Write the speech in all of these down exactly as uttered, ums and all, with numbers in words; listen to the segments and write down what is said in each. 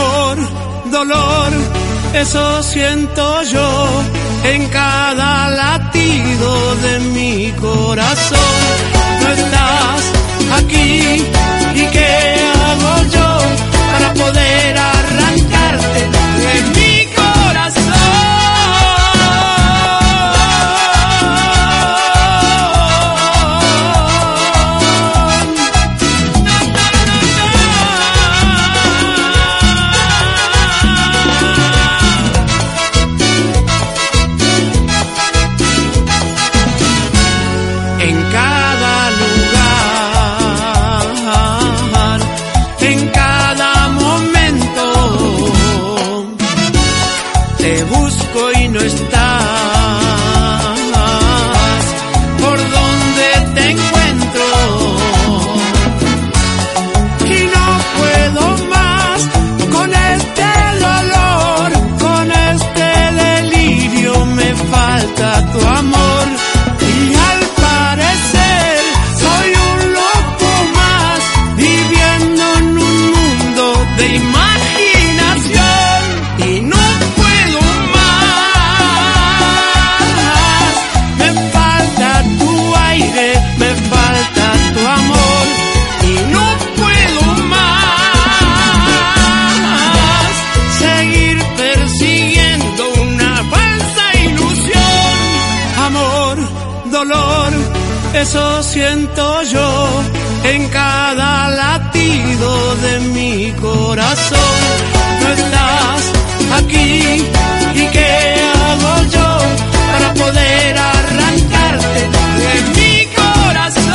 Amor, dolor, eso siento yo en cada latido de mi corazón. No estás aquí, ¿y qué hago yo para poder arrancarte de mi corazón? En cada lugar, en cada momento, te busco y no estás. ¿Por dónde te encuentro? Y no puedo más con este dolor, con este delirio, me falta tu amor. De imaginación y no puedo más. Me falta tu aire, me falta tu amor y no puedo más seguir persiguiendo una falsa ilusión. Amor, dolor, eso siento yo en cada latido de mi corazón. No estás aquí, ¿y qué hago yo para poder arrancarte de mi corazón?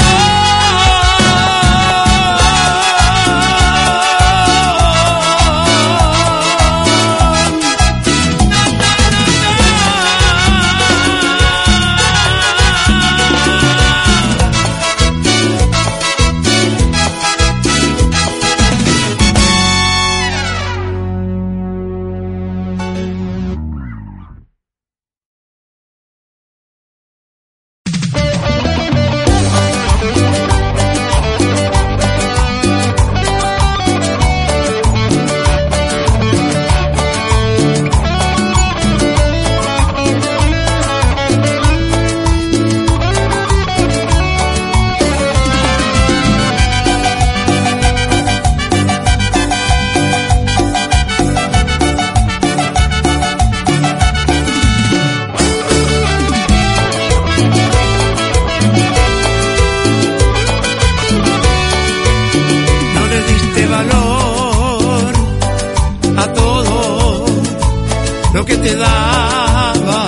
Que te daba,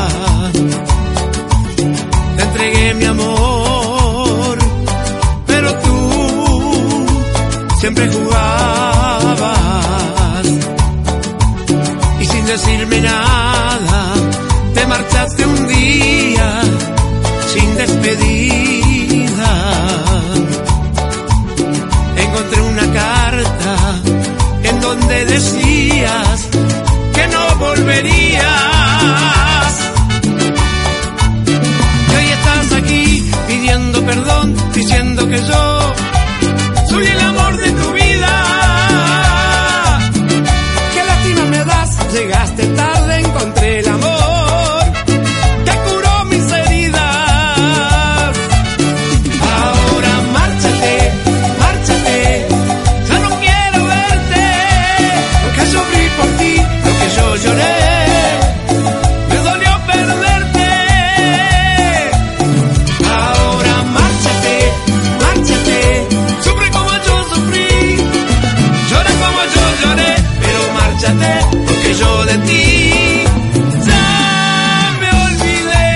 te entregué mi amor, pero tú siempre jugabas y sin decirme nada te marchaste un día sin despedida. Encontré una carta en donde decías que no volverías. Y hoy estás aquí pidiendo perdón, diciendo que yo soy el amor de tu vida. Qué lástima me das, llegaste tarde, encontré el amor que curó mis heridas. Ahora márchate, márchate, ya no quiero verte, porque sufrí por ti. Yo lloré, me dolió perderte. Ahora márchate, márchate, sufre como yo sufrí, llora como yo lloré, pero márchate, porque yo de ti ya me olvidé.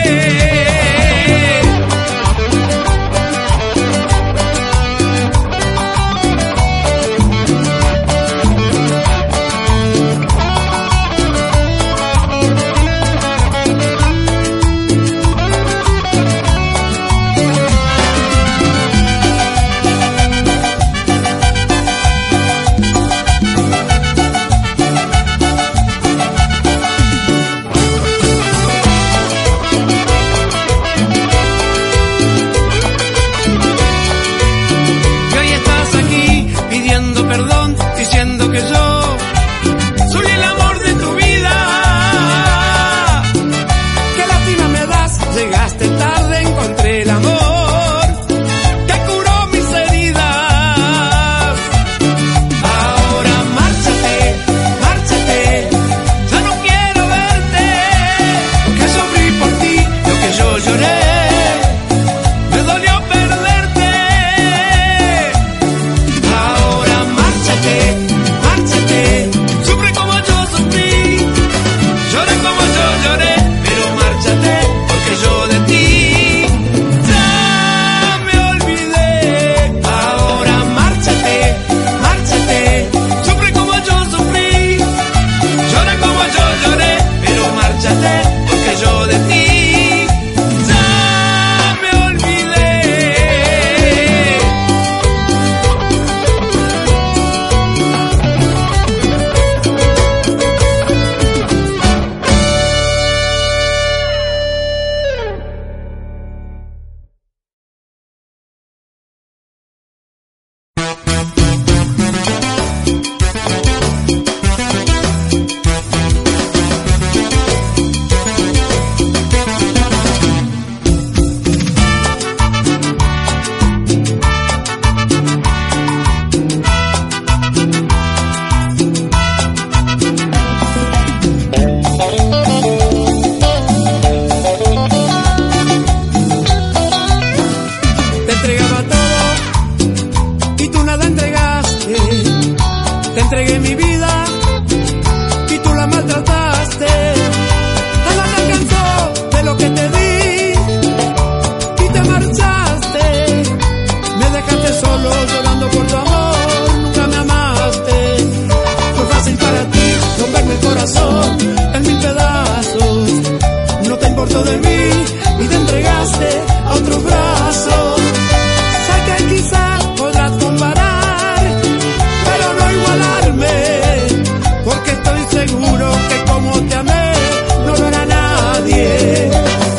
corazón en mil pedazos. No te importó de mí y te entregaste a otros brazos. Sé que quizás podrás comparar, pero no igualarme, porque estoy seguro que como te amé no lo hará nadie.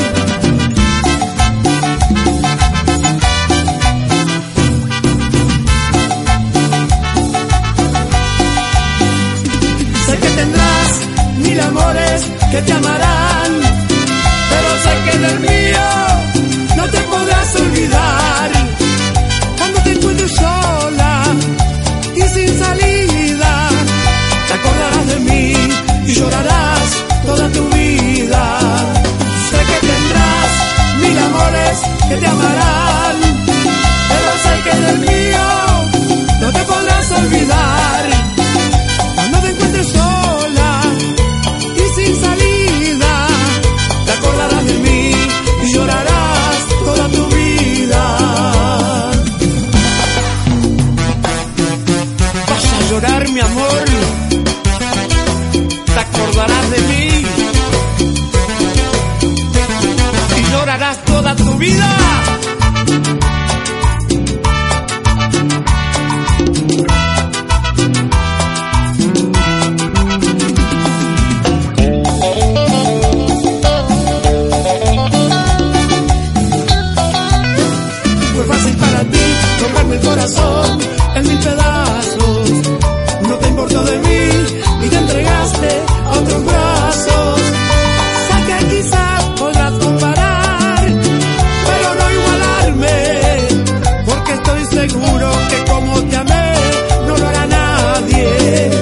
Sé que tendrás mil amores que te amarán, pero sé que del mío no te podrás olvidar. Cuando te encuentres sola y sin salida, te acordarás de mí y llorarás toda tu vida. Sé que tendrás mil amores que te amarán, pero sé que del mío no te podrás olvidar. Cuando te encuentres sola y sin salida, te acordarás de mí y llorarás toda tu vida. Vas a llorar, mi amor, te acordarás de mí y llorarás toda tu vida. Fue fácil para ti romperme el corazón en mil pedazos. No te importó de mí y te entregaste a otros brazos. Sé que quizás podrás comparar, pero no igualarme, porque estoy seguro que como te amé no lo hará nadie.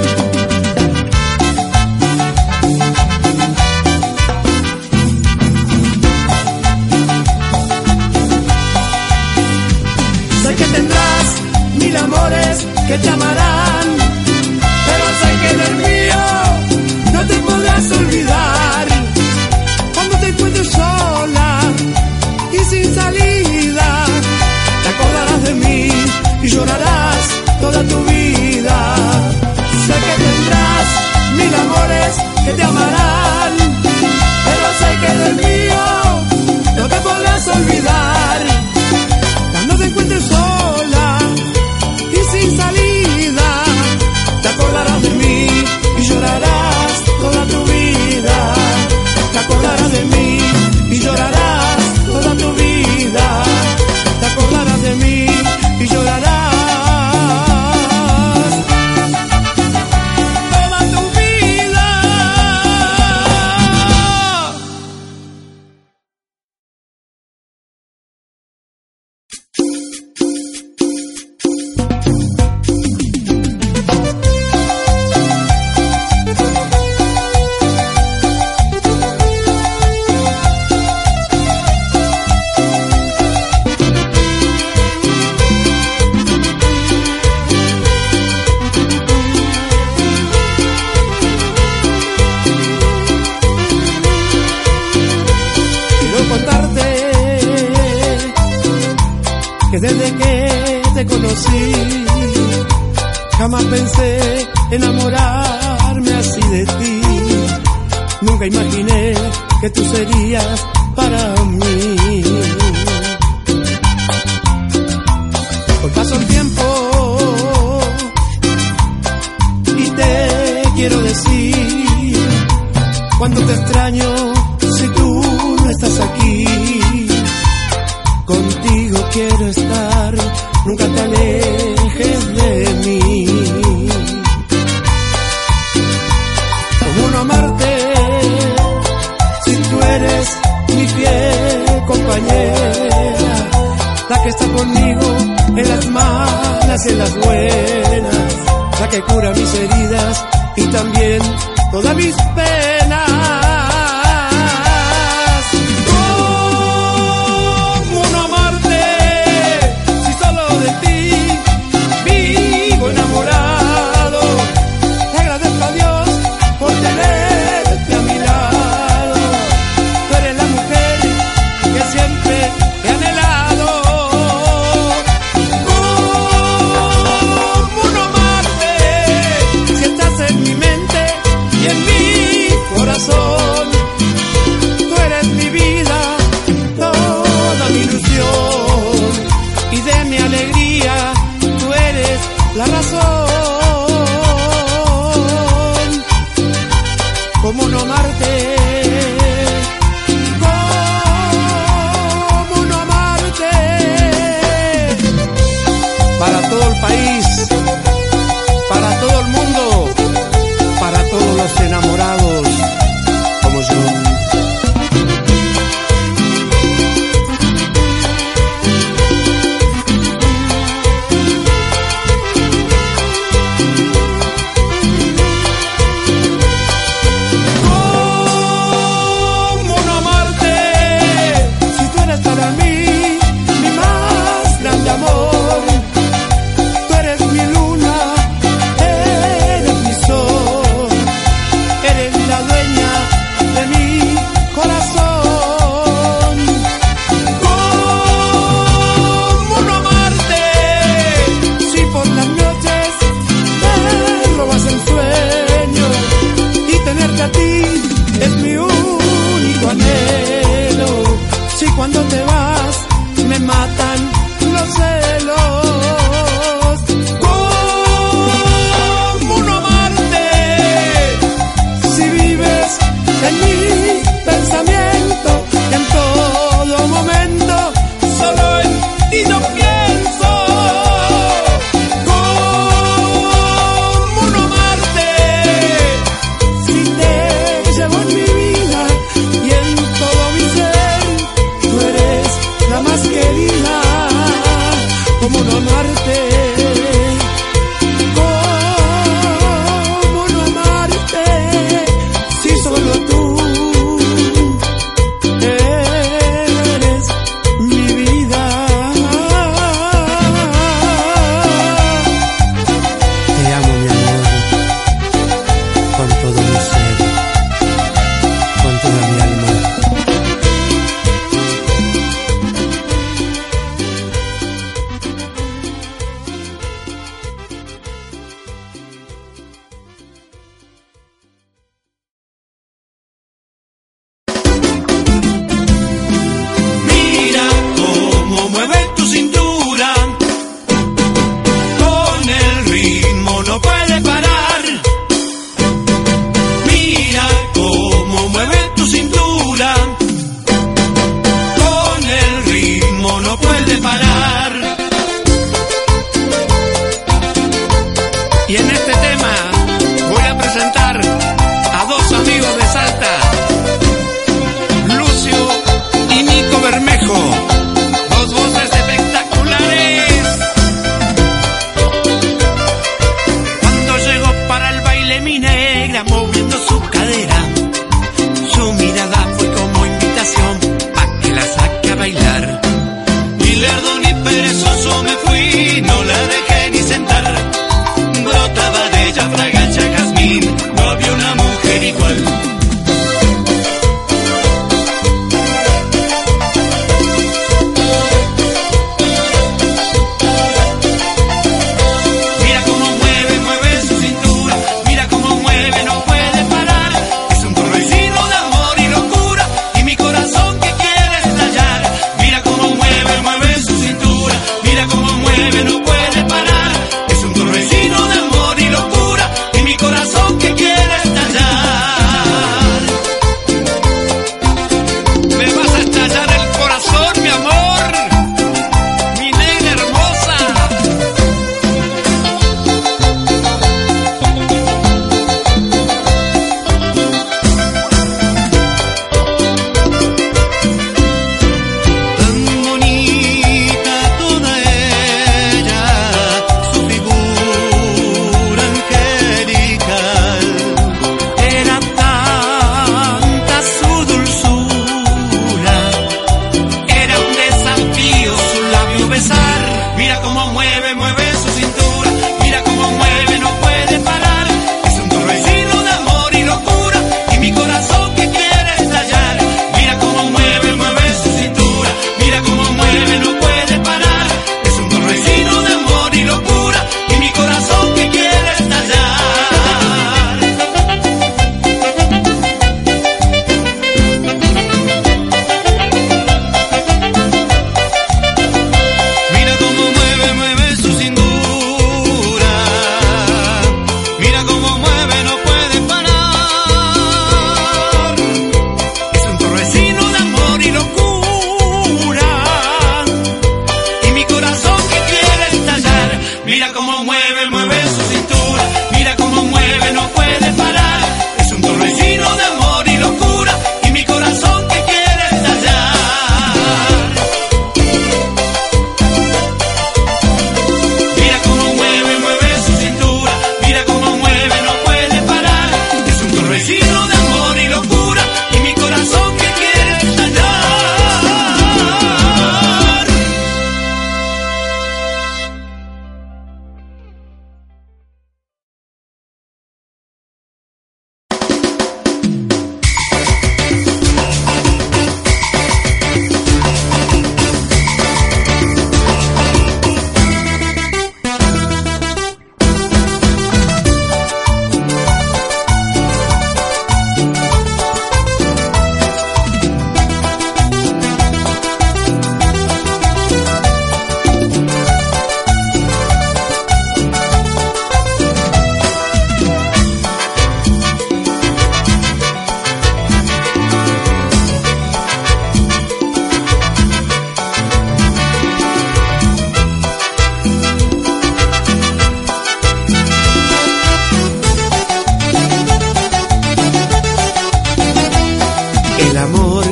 Sé que tendrás mil amores que te amarán, pero sé que del mío no te podrás olvidar. Cuando te encuentres sola y sin salida, te acordarás de mí y llorarás toda tu vida. Sé que tendrás mil amores que te amarán, pero sé que del mío no te podrás olvidar. Cuando te encuentres sola y sin salida, te acordarás de mí y llorarás toda tu vida. Te acordarás de mí y llorarás toda tu vida. Te acordarás de mí y llorarás toda tu vida. Quiero contarte que desde que te conocí jamás pensé enamorarme así de ti. Nunca imaginé que tú serías para mí. Hoy pasó el tiempo y te quiero decir cuando te extraño si tú no estás aquí. Contigo quiero estar, nunca te alejes de mí. ¿Cómo no amarte si tú eres mi fiel compañera? La que está conmigo en las malas y en las buenas, la que cura mis heridas y también todas mis penas. ¿Cómo no amarte si solo de ti vivo enamorado? Te agradezco a Dios por tenerte a mi lado. Tú eres la mujer que siempre he anhelado. ¿Cómo no amarte si estás en mi mente y en mí? enamorados como yo. Eres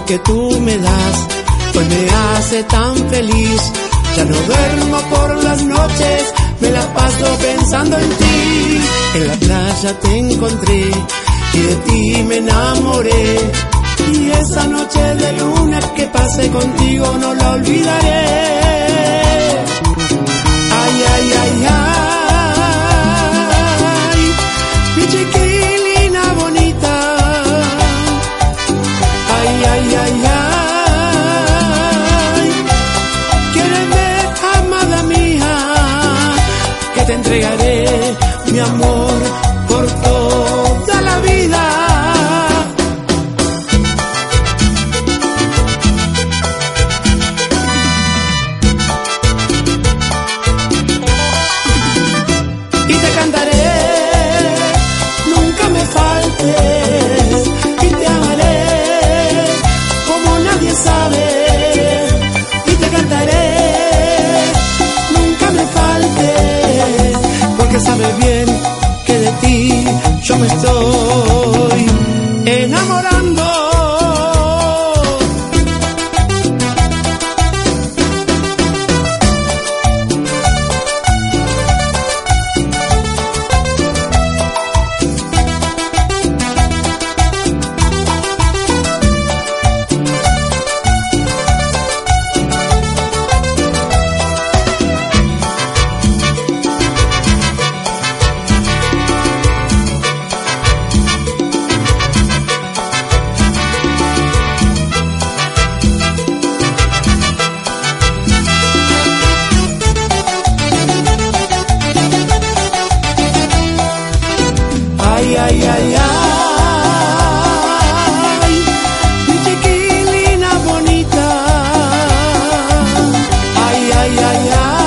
que tú me das hoy me hace tan feliz. Ya no duermo por las noches, me la paso pensando en ti. En la playa te encontré y de ti me enamoré. Y esa noche de luna que pasé contigo no la olvidaré. Ay, ay, ay, ay, mi chiquilina bonita. Ay, ay, ay, ay, quiéreme, amada mía, que te entregaré mi amor por toda la vida. Y te cantaré, nunca me faltes, y te amaré como nadie sabe. Y te cantaré, nunca me faltes, porque sabes bien que de ti yo me estoy enamorando. Ay, ay, ay, ay, mi chiquilina bonita. Ay, ay, ay,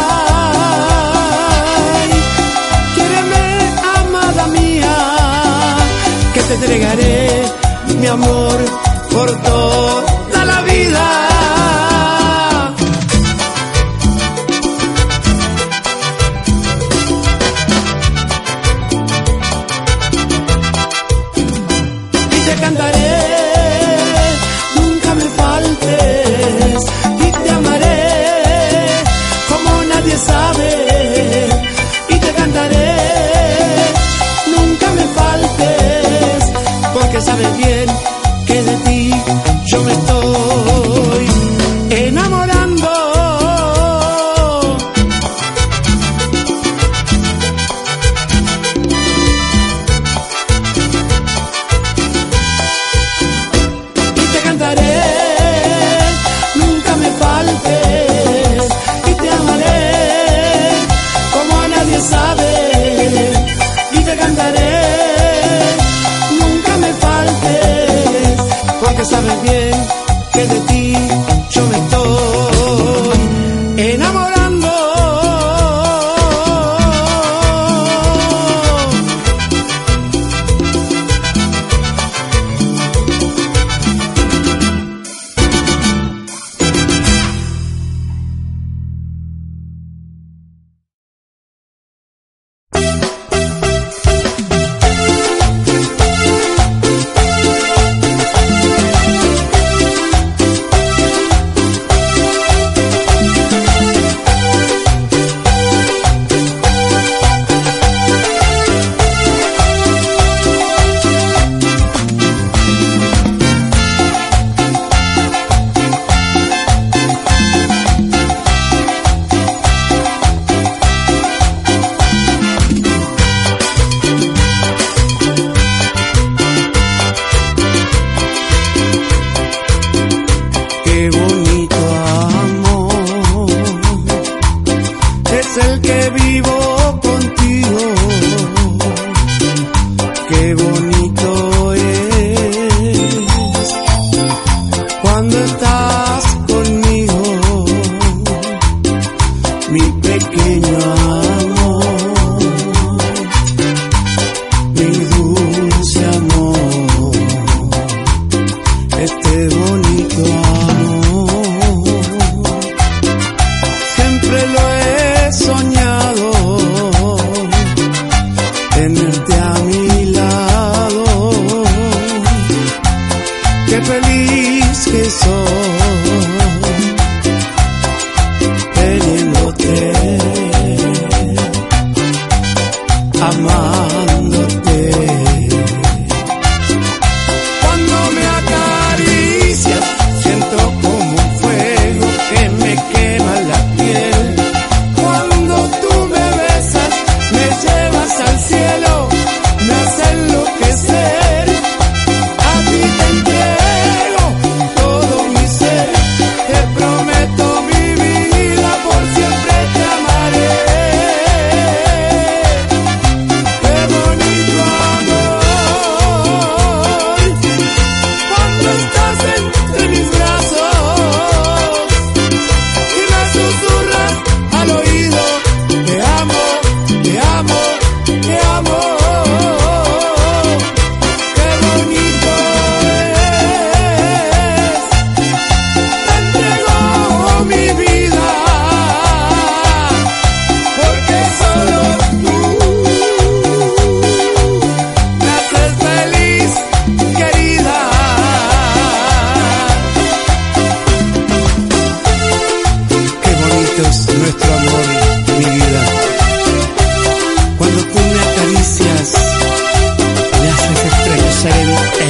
ay, quiéreme, amada mía, que te entregaré mi amor por toda la vida. Te cantaré, nunca me faltes, y te amaré como nadie sabe. Y te cantaré, nunca me faltes, porque sabes bien que de ti yo me estoy enamorando. Nunca me faltes, y te amaré como nadie sabe. Y te cantaré, nunca me faltes,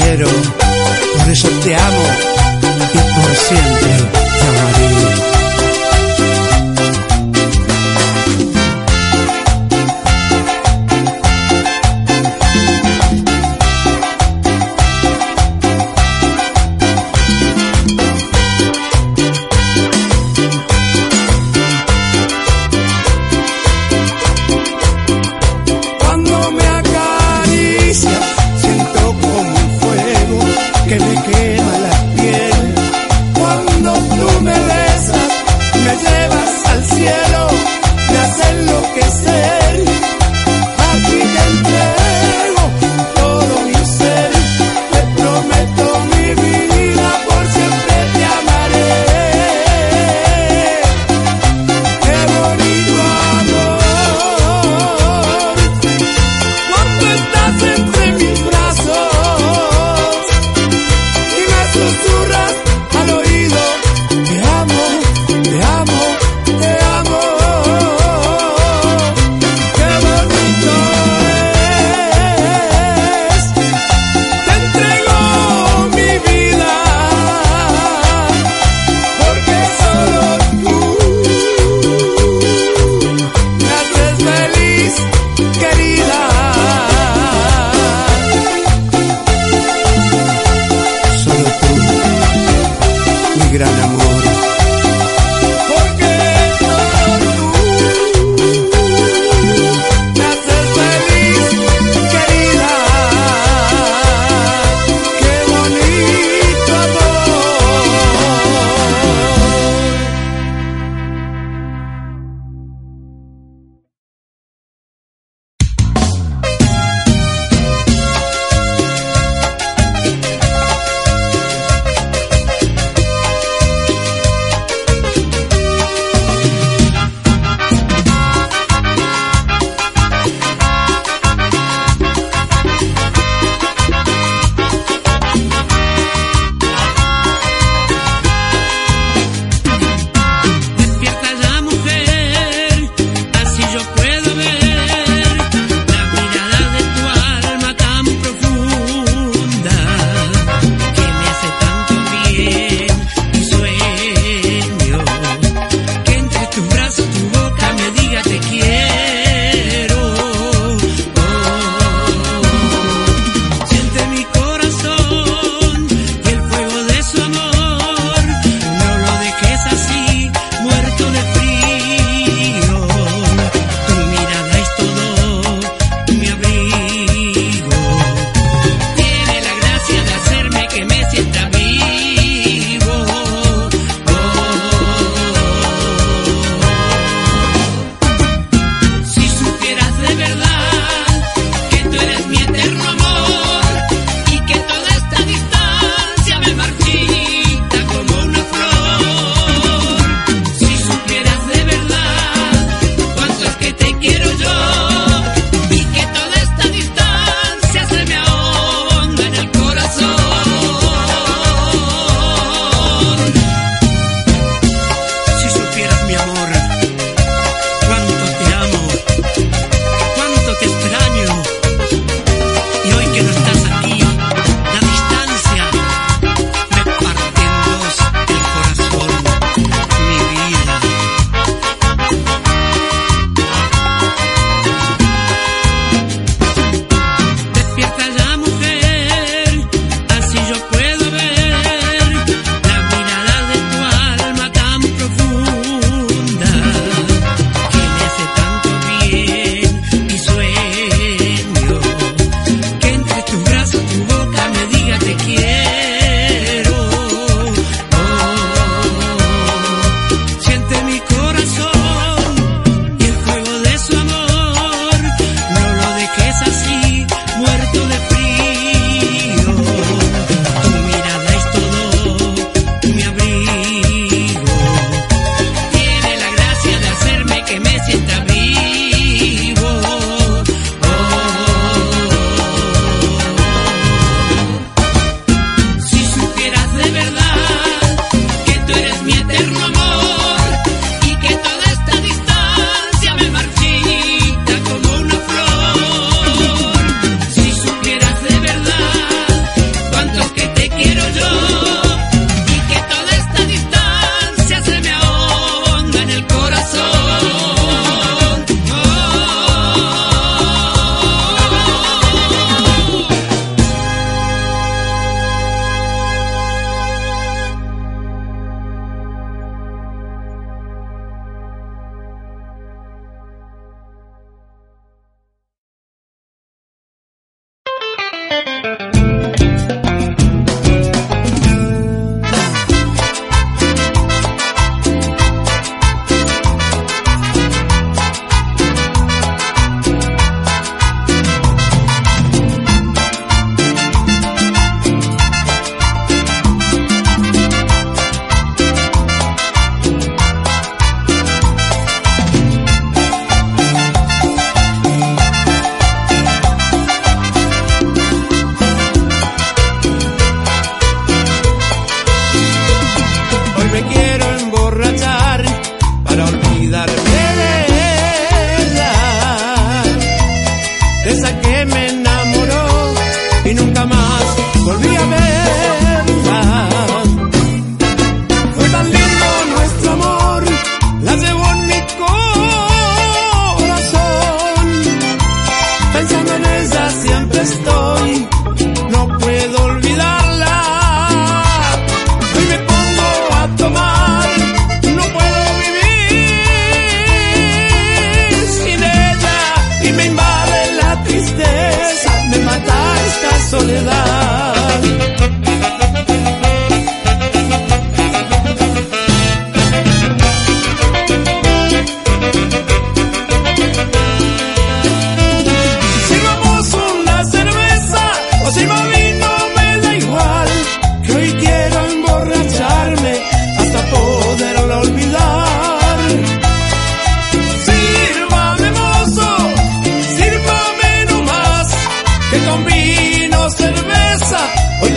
quiero, por eso te amo y por siempre te amaré. Que me quema la piel cuando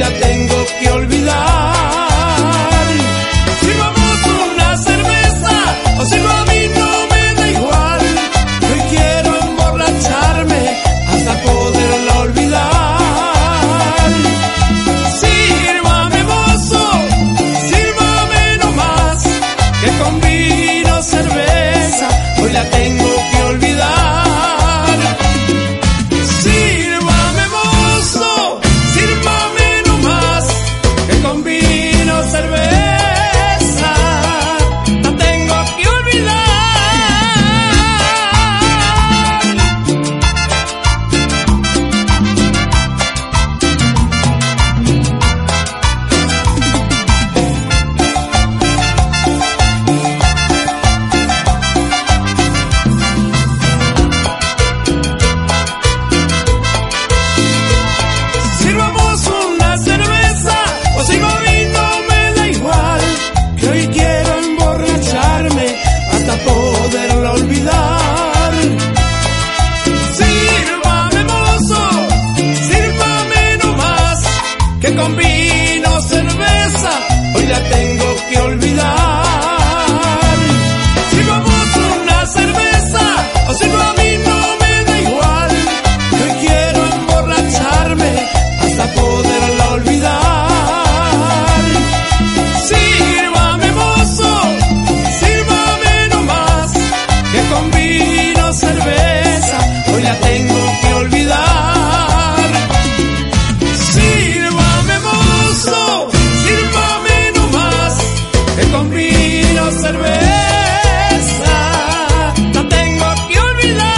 la tengo que olvidar. Sirvamos una cerveza, o si no a mí no me da igual. Hoy quiero emborracharme hasta poderla olvidar. Sírvame mozo, sírvame nomás, que con vino cerveza hoy la tengo que olvidar. Sírvame mozo, sírvame nomás, que con vino cerveza la tengo que olvidar. Sirvamos una cerveza, o si no a mí no me da igual, que hoy quiero emborracharme hasta poderla olvidar. Sírvame mozo, sírvame nomás, que con vino cerveza hoy la tengo que olvidar. Sirvamos una cerveza, o si no a mí no me da igual, que hoy quiero emborracharme hasta poderla olvidar. Sírvame mozo, sírvame nomás, que con vino cerveza hoy la tengo que olvidar. Sírvame mozo, sírvame nomás, que con vino cerveza la tengo que olvidar.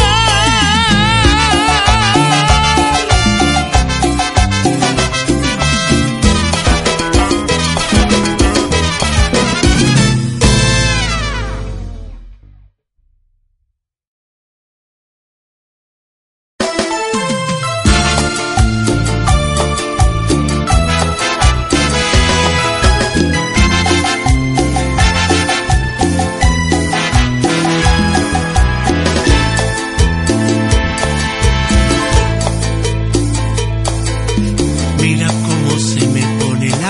Mira cómo se me pone la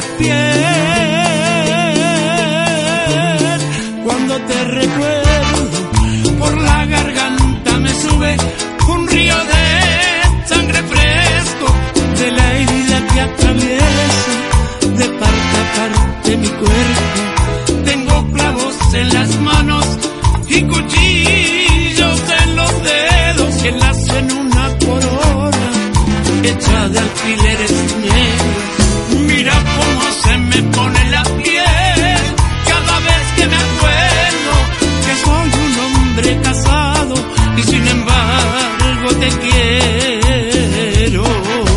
piel cuando te recuerdo. Por la garganta me sube un río de sangre fresco, de la herida que atraviesa de parte a parte mi cuerpo. Tengo clavos en las manos y cuchillos en los dedos que enlazan una corona hecha de alfileres negros. Mira cómo se me pone la piel cada vez que me acuerdo que soy un hombre casado y sin embargo te quiero.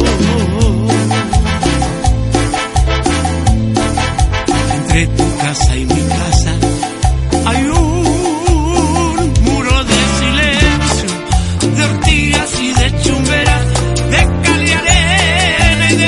Entre tu casa y mi casa hay un muro de silencio, de ortigas y de chumbera, de cal y arena y de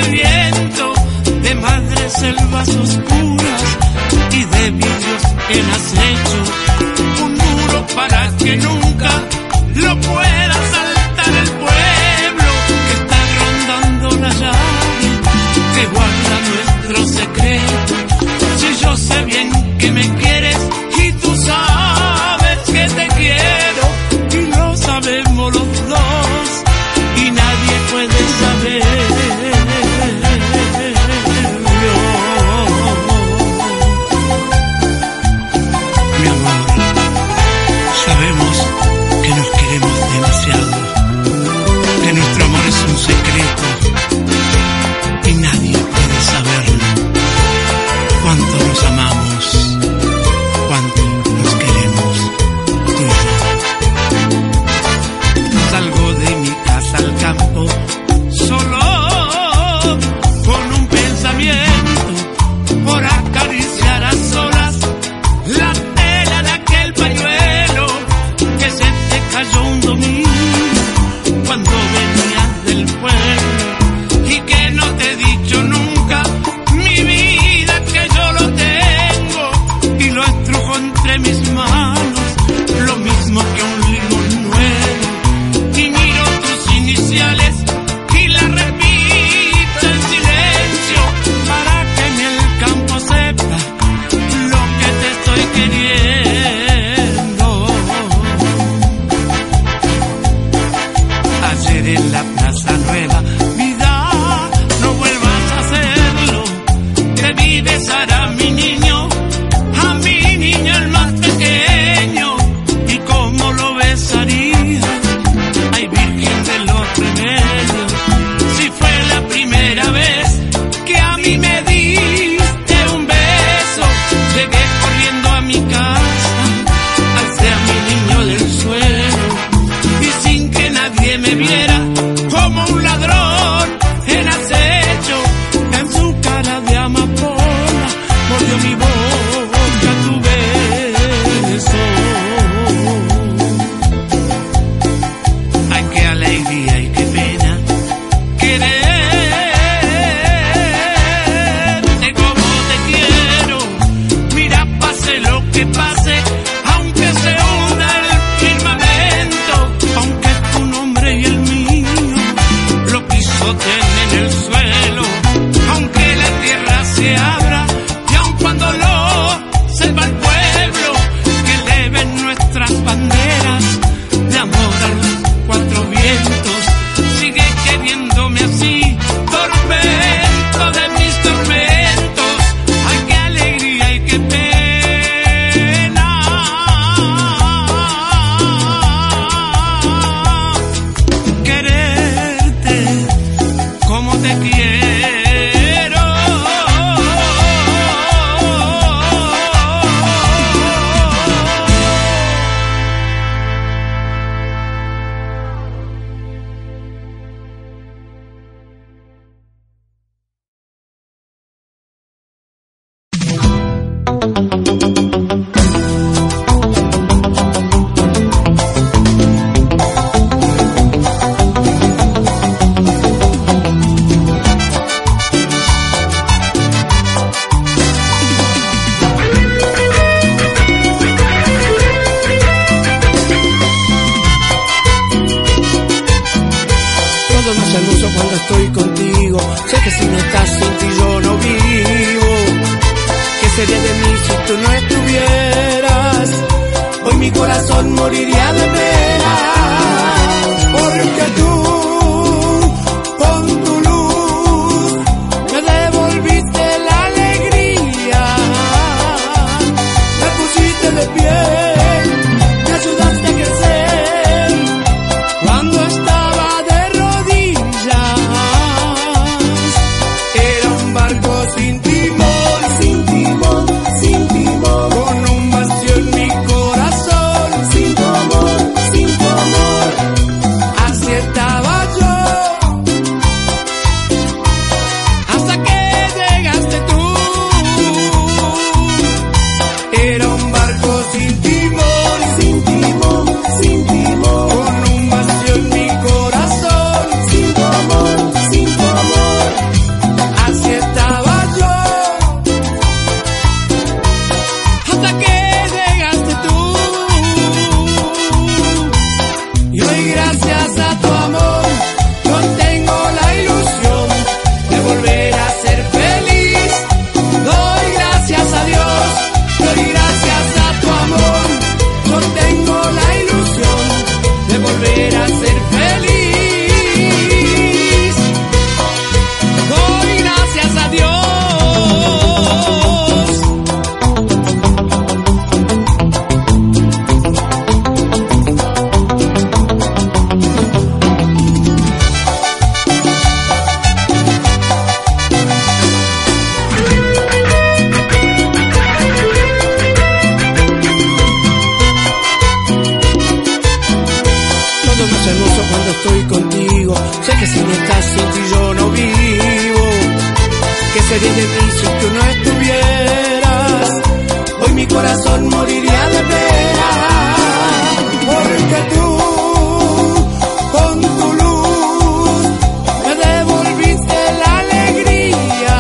sería de mí si tú no estuvieras. Hoy mi corazón moriría de pena, porque tú con tu luz me devolviste la alegría,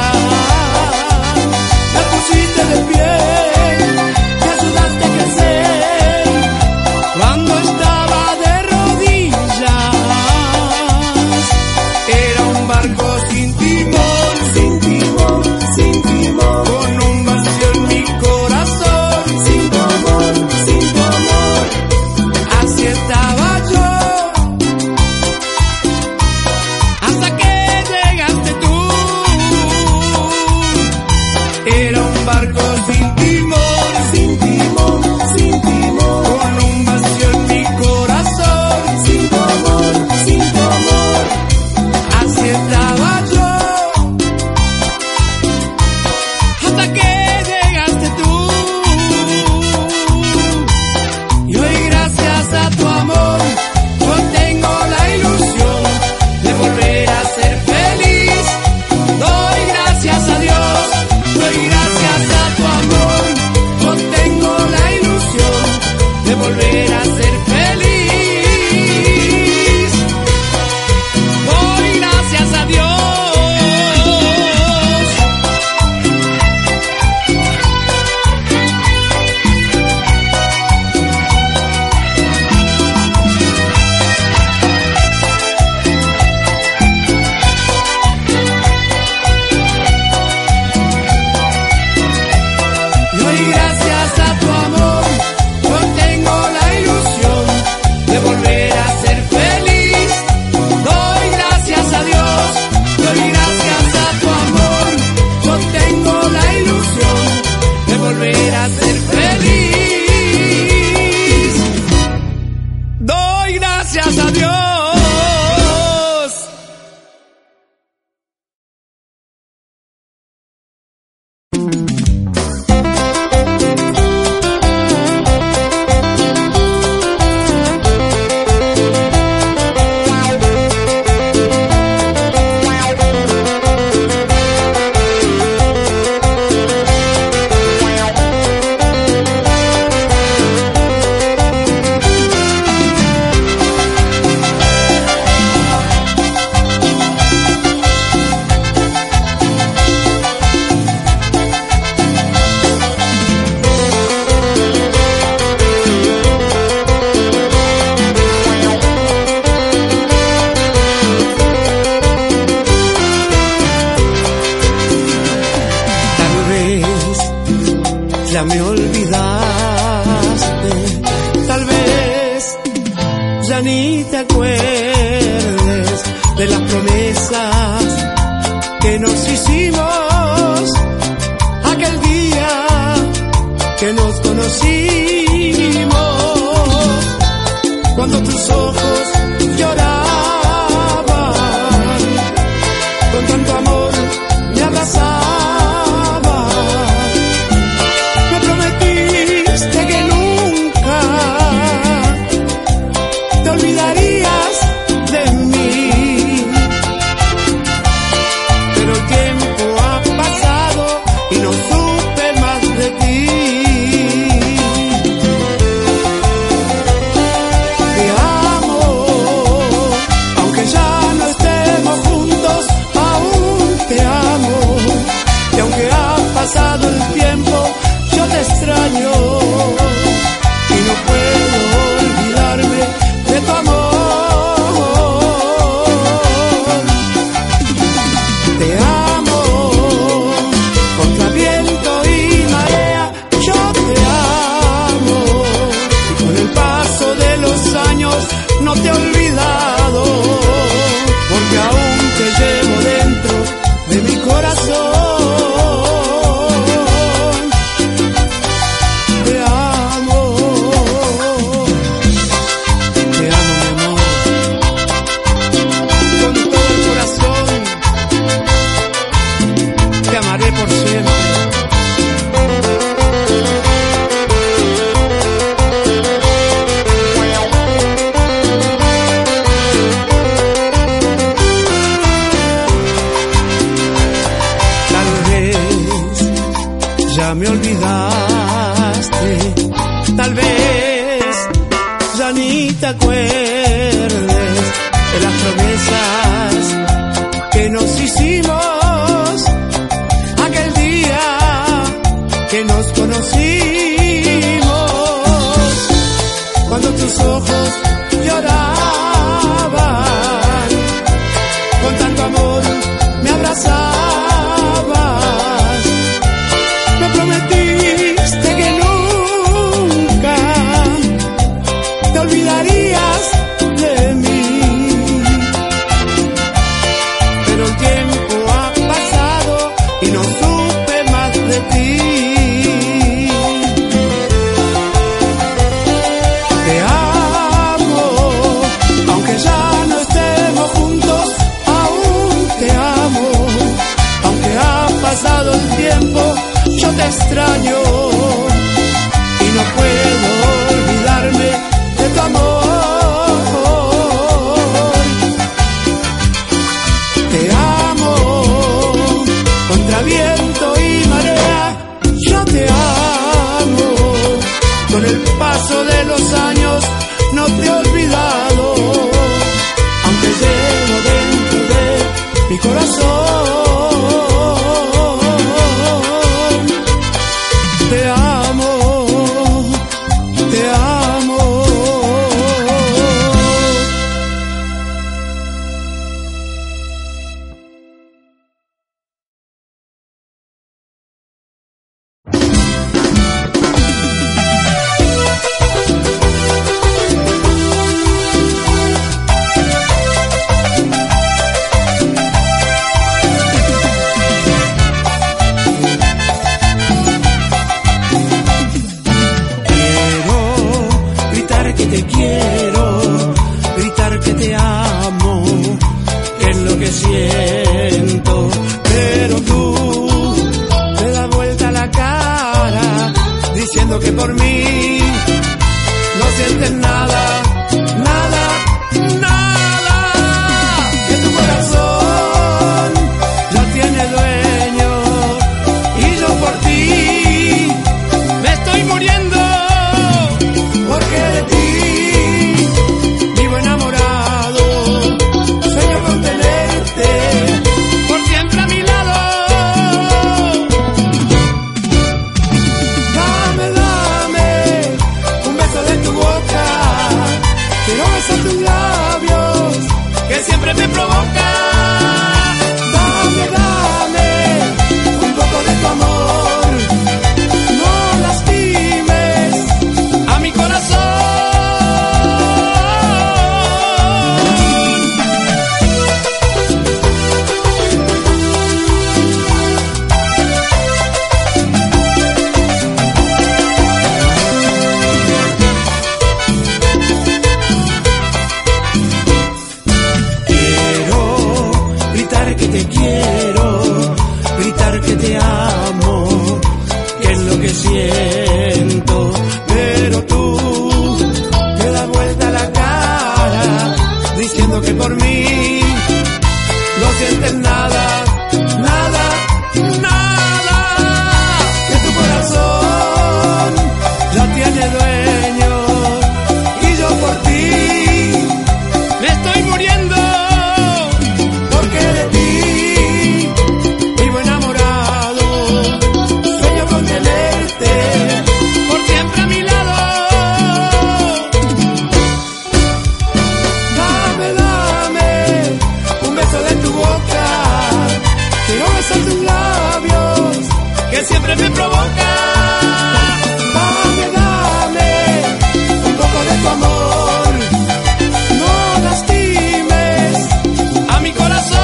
me pusiste de pie, me ayudaste a crecer cuando estaba de rodillas. Era un barco sin timón, sin timón, sin timón, con un vacío en mi corazón, sin tu amor, sin tu amor. Así estaba yo, hasta que llegaste tú. Era un barco sin timón, sin timón, sin timón, con un vacío en mi corazón, sin tu amor, sin tu amor. Así estaba yo, hasta que llegaste tú. Y hoy gracias a tu amor yo tengo la ilusión de volver a ser feliz. Doy gracias a Dios, doy gracias a tu amor. Yo tengo la ilusión de volver a ser feliz. Doy gracias a Dios. Y hoy gracias a tu amor yo tengo la ilusión de volver a ser feliz. Doy gracias a Dios, doy gracias a tu amor. Yo tengo la ilusión de volver a ser feliz. Doy gracias a Dios. Tal vez ya me olvidaste, tal vez ya ni te acuerdes de las promesas que nos hicimos aquel día que nos conocimos, cuando tus ojos lloraban, con tanto amor me abrazaban. ya me olvidaste. Tal vez ya ni te acuerdes de las promesas que nos hicimos aquel día que nos conocimos, cuando tus ojos lloraban, con tanto amor me abrazabas, me prometiste que nunca te olvidarías de mí, pero el tiempo ha pasado y no supe más de ti. Te amo, aunque ya no estemos juntos, aún te amo, aunque ha pasado el tiempo, yo te extraño y no puedo olvidarme de tu amor. Te amo, contra viento y marea, yo te amo, con el paso de los años no te he olvidado, aunque llevo dentro de mi corazón. Te amo, te amo. Te quiero, gritar que te amo, que es lo que siento, pero tú me das vuelta la cara, diciendo que por mí no sientes nada, nada, nada, que tu corazón ya tiene dueño y yo por ti me estoy muriendo, porque de ti por siempre a mi lado. Dame, dame un beso de tu boca, quiero besar tus labios que siempre me provoca. Dame, dame un poco de tu amor, no lastimes a mi corazón. Que te quiero, gritar que te amo, que es lo que siento, pero tú te das vuelta la cara, diciendo que por mí no sientes nada, nada, nada, que tu corazón ya tiene dueño y yo por ti me estoy muriendo. Que siempre me provoca. Dame, dame un poco de tu amor, no lastimes a mi corazón.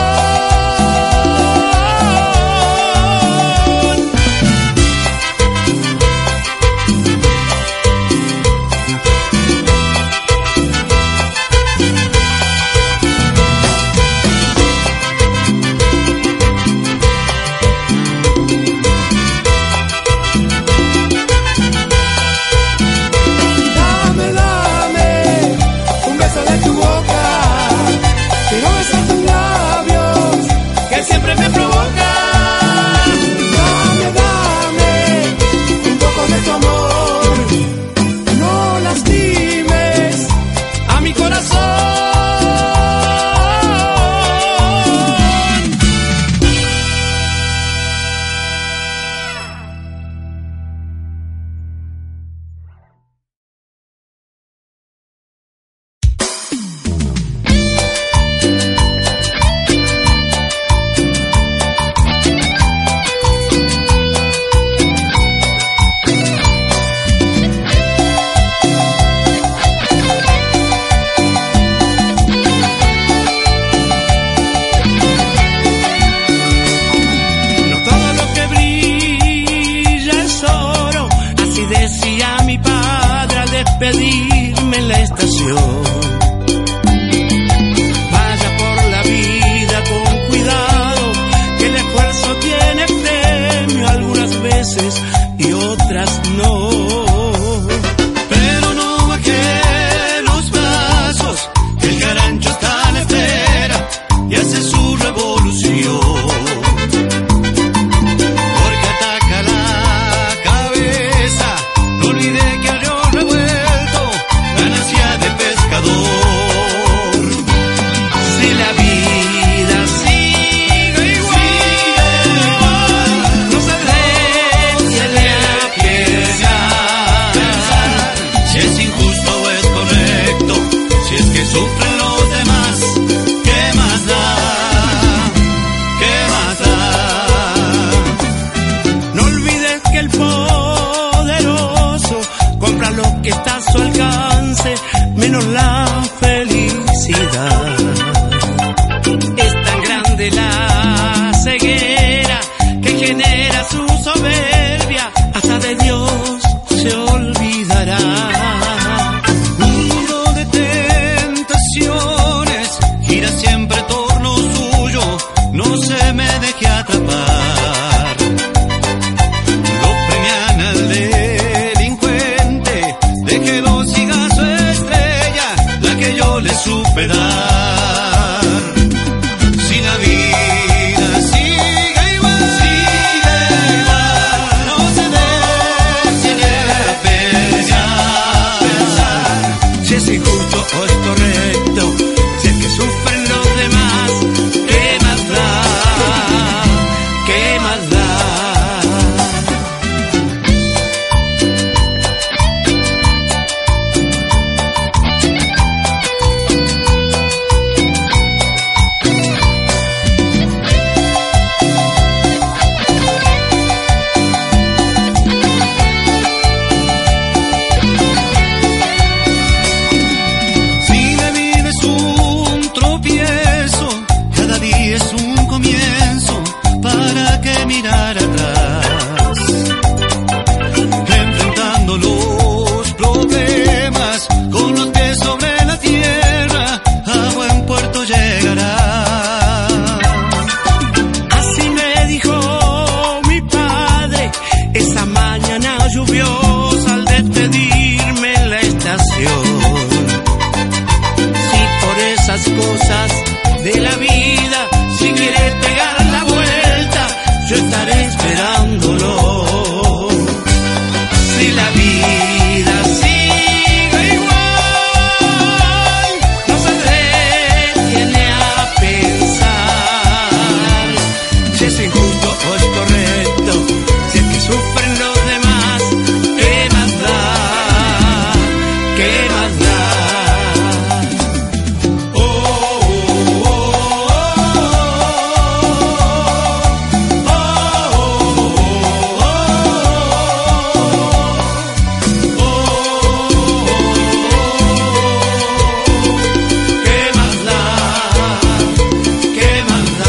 despedirme en la estación. Vaya por la vida con cuidado, que el esfuerzo tiene premio algunas veces y otras no. Pero no bajé los brazos, que el carancho está a la espera y hace su revolución. Porque ataca la cabeza, no olvide que al río revuelto ganancia de pescador. Si la vida sigue igual, no sabré si le pensar si es injusto o es correcto, si es que sufren los demás, ¿qué más da? ¿Qué más da? No olvides que el poderoso compra lo que está a su alcance, menos la felicidad. Es tan grande la ceguera que genera su soberbia, hasta de Dios se olvidará. Mundo de tentaciones, gira siempre en torno suyo, no se me deje atrapar. Lo premian al delincuente, déjelo siga su estrella, la que yo le supe dar. Si la vida sigue igual, sigue igual, no se deje pensar Si es injusto o es correcto, si es que sufren los demás, ¿qué más da? ¿Qué más da? Si la vida es un tropiezo, cada día es un comienzo, ¿para qué mirar atrás? Enfrentando los problemas, con los pies sobre la tierra, a buen puerto llegará. Así me dijo mi padre esa mañana lluviosa al despedirme en la estación. Si por esas cosas de la vida, si quiere pegar la vuelta, yo estaré esperándolo. Si la vida sigue igual, no sabré quién le ha pensar si es injusto o es correcto, si es que sufren los demás, ¿qué más da? ¿Qué más da? Oh, oh, oh, oh, oh, ¿qué más da? ¿Qué más da?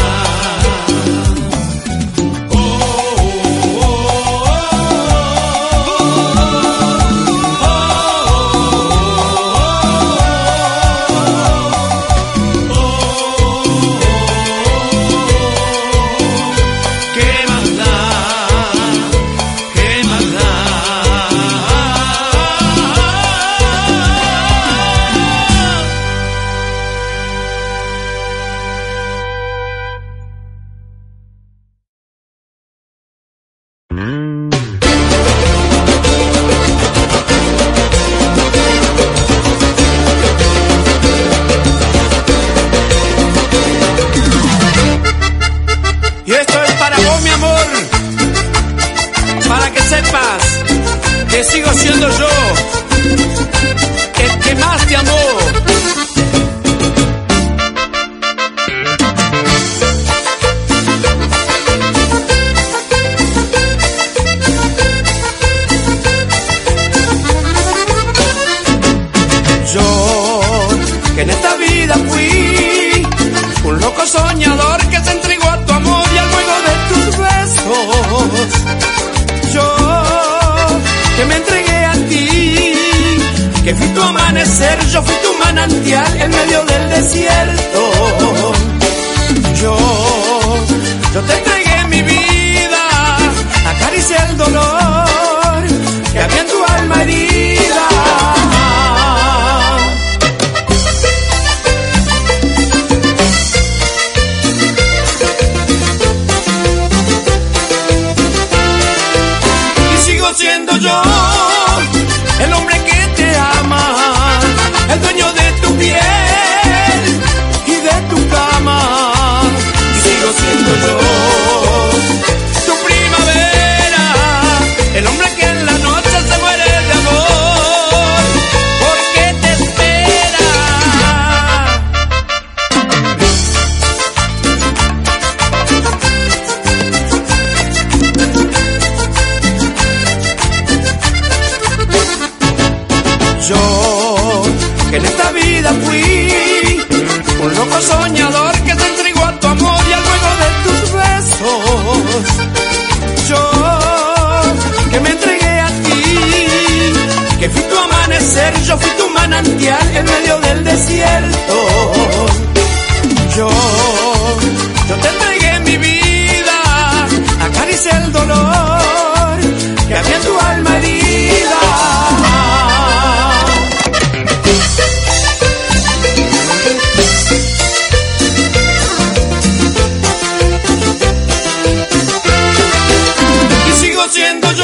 ¿Qué más da? ¿Qué más da? Y esto es para vos, mi amor, para que sepas que sigo siendo yo el que más te amó. Yo, que en esta vida fui un loco soñador que se entregó a tu amor y al juego de tus besos. Yo, que me entregué a ti, que fui tu amanecer, yo fui tu manantial en medio del desierto. Yo, yo te entregué mi vida, acaricié el dolor que había en tu alma herida. Y sigo siendo yo el hombre que te ama, el dueño de tu piel y de tu cama. Y sigo siendo yo tu primavera, el hombre que en la noche se muere de amor porque te espera. Yo, que en esta vida fui un loco soñador que se entregó a tu amor y al juego de tus besos. Yo, que me entregué a ti, que fui tu amanecer, yo fui tu manantial en medio del desierto. Yo, yo te entregué mi vida, acaricié el dolor que había en tu alma herida. Siendo